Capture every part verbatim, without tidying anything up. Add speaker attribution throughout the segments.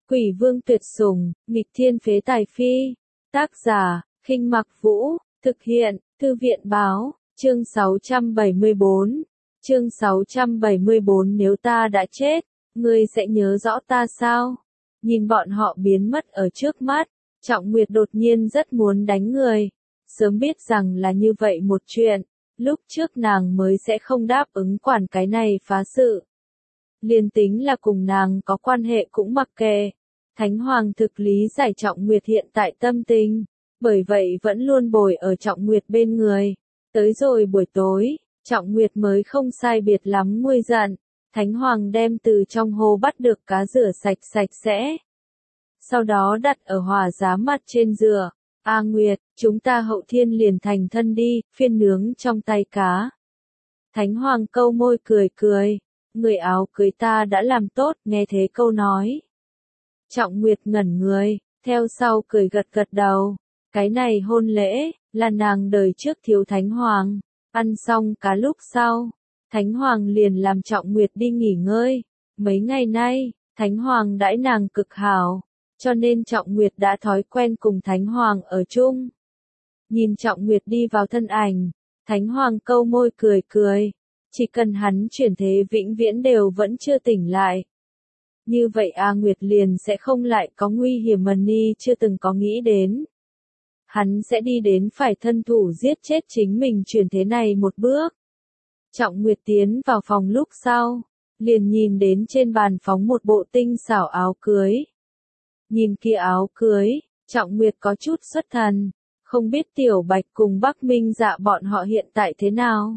Speaker 1: Quỷ vương tuyệt sủng, nghịch thiên phế tài phi. Tác giả, Khinh Mặc Vũ, thực hiện, Thư viện báo, chương sáu trăm bảy mươi bốn. Chương sáu trăm bảy mươi bốn Nếu ta đã chết, ngươi sẽ nhớ rõ ta sao? Nhìn bọn họ biến mất ở trước mắt, Trọng Nguyệt đột nhiên rất muốn đánh người. Sớm biết rằng là như vậy một chuyện, lúc trước nàng mới sẽ không đáp ứng quản cái này phá sự. Liên tính là cùng nàng có quan hệ cũng mặc kệ. Thánh Hoàng thực lý giải Trọng Nguyệt hiện tại tâm tình, bởi vậy vẫn luôn bồi ở Trọng Nguyệt bên người. Tới rồi buổi tối, Trọng Nguyệt mới không sai biệt lắm nguôi giận. Thánh Hoàng đem từ trong hồ bắt được cá rửa sạch sạch sẽ. Sau đó đặt ở hỏa giá mặt trên rửa. A Nguyệt, chúng ta hậu thiên liền thành thân đi, phiên nướng trong tay cá. Thánh Hoàng câu môi cười cười. Người áo cưới ta đã làm tốt, nghe thế câu nói. Trọng Nguyệt ngẩn người, theo sau cười gật gật đầu. Cái này hôn lễ, là nàng đời trước thiếu Thánh Hoàng. Ăn xong cá lúc sau, Thánh Hoàng liền làm Trọng Nguyệt đi nghỉ ngơi. Mấy ngày nay, Thánh Hoàng đãi nàng cực hảo, cho nên Trọng Nguyệt đã thói quen cùng Thánh Hoàng ở chung. Nhìn Trọng Nguyệt đi vào thân ảnh, Thánh Hoàng câu môi cười cười. Chỉ cần hắn chuyển thế vĩnh viễn đều vẫn chưa tỉnh lại. Như vậy A Nguyệt liền sẽ không lại có nguy hiểm mà Ni chưa từng có nghĩ đến. Hắn sẽ đi đến phải thân thủ giết chết chính mình chuyển thế này một bước. Trọng Nguyệt tiến vào phòng lúc sau, liền nhìn đến trên bàn phóng một bộ tinh xảo áo cưới. Nhìn kia áo cưới, Trọng Nguyệt có chút xuất thần, không biết Tiểu Bạch cùng Bắc Minh Dạ bọn họ hiện tại thế nào.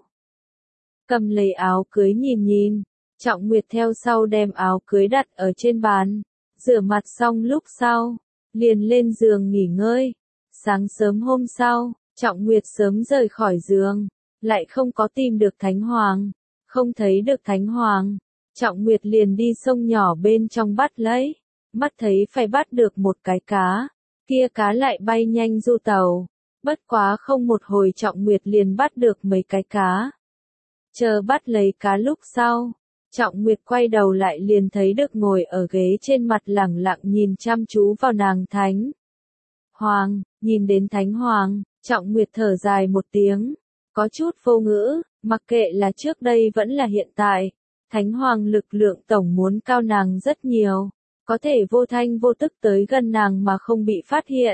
Speaker 1: Cầm lấy áo cưới nhìn nhìn, Trọng Nguyệt theo sau đem áo cưới đặt ở trên bàn, rửa mặt xong lúc sau, liền lên giường nghỉ ngơi. Sáng sớm hôm sau, Trọng Nguyệt sớm rời khỏi giường, lại không có tìm được Thánh Hoàng, không thấy được Thánh Hoàng. Trọng Nguyệt liền đi sông nhỏ bên trong bắt lấy, mắt thấy phải bắt được một cái cá, kia cá lại bay nhanh du tàu, bất quá không một hồi Trọng Nguyệt liền bắt được mấy cái cá. Chờ bắt lấy cá lúc sau, Trọng Nguyệt quay đầu lại liền thấy được ngồi ở ghế trên mặt lẳng lặng nhìn chăm chú vào nàng Thánh Hoàng. Nhìn đến Thánh Hoàng, Trọng Nguyệt thở dài một tiếng, có chút vô ngữ, mặc kệ là trước đây vẫn là hiện tại, Thánh Hoàng lực lượng tổng muốn cao nàng rất nhiều, có thể vô thanh vô tức tới gần nàng mà không bị phát hiện.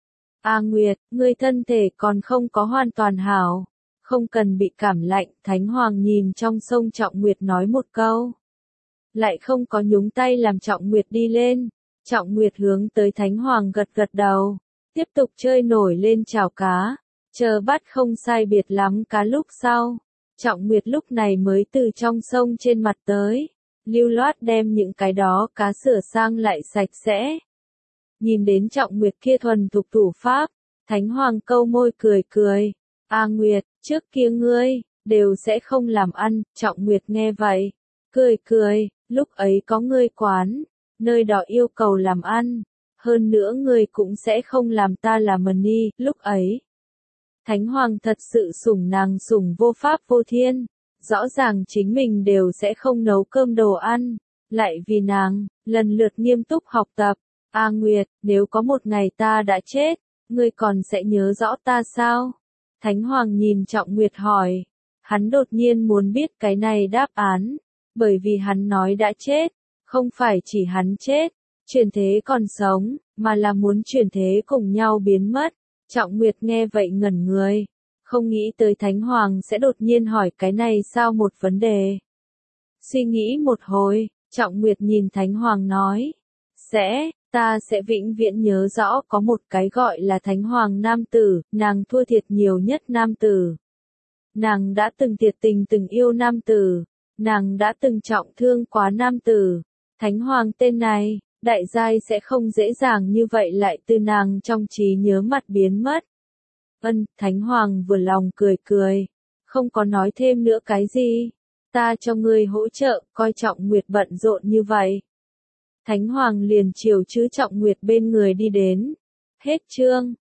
Speaker 1: A Nguyệt, ngươi thân thể còn không có hoàn toàn hảo, không cần bị cảm lạnh. Thánh Hoàng nhìn trong sông Trọng Nguyệt nói một câu, lại không có nhúng tay làm Trọng Nguyệt đi lên. Trọng Nguyệt hướng tới Thánh Hoàng gật gật đầu, tiếp tục chơi nổi lên chảo cá, chờ bắt không sai biệt lắm cá lúc sau. Trọng Nguyệt lúc này mới từ trong sông trên mặt tới, lưu loát đem những cái đó cá sửa sang lại sạch sẽ. Nhìn đến Trọng Nguyệt kia thuần thục thủ pháp, Thánh Hoàng câu môi cười cười. A Nguyệt, trước kia ngươi, đều sẽ không làm ăn. Trọng Nguyệt nghe vậy, cười cười, lúc ấy có ngươi quán, nơi đó yêu cầu làm ăn, hơn nữa ngươi cũng sẽ không làm ta làm mần ni. Lúc ấy, Thánh Hoàng thật sự sủng nàng sủng vô pháp vô thiên, rõ ràng chính mình đều sẽ không nấu cơm đồ ăn, lại vì nàng, lần lượt nghiêm túc học tập. A Nguyệt, nếu có một ngày ta đã chết, ngươi còn sẽ nhớ rõ ta sao? Thánh Hoàng nhìn Trọng Nguyệt hỏi, hắn đột nhiên muốn biết cái này đáp án, bởi vì hắn nói đã chết, không phải chỉ hắn chết, chuyển thế còn sống, mà là muốn chuyển thế cùng nhau biến mất. Trọng Nguyệt nghe vậy ngẩn người, không nghĩ tới Thánh Hoàng sẽ đột nhiên hỏi cái này sao một vấn đề. Suy nghĩ một hồi, Trọng Nguyệt nhìn Thánh Hoàng nói, sẽ, ta sẽ vĩnh viễn nhớ rõ có một cái gọi là Thánh Hoàng nam tử, nàng thua thiệt nhiều nhất nam tử. Nàng đã từng thiệt tình từng yêu nam tử, nàng đã từng trọng thương quá nam tử. Thánh Hoàng tên này, đại giai sẽ không dễ dàng như vậy lại từ nàng trong trí nhớ mặt biến mất. Ân, Thánh Hoàng vừa lòng cười cười, không có nói thêm nữa cái gì. Ta cho ngươi hỗ trợ, coi Trọng Nguyệt bận rộn như vậy. Thánh Hoàng liền chiều chữ Trọng Nguyệt bên người đi đến. Hết chương.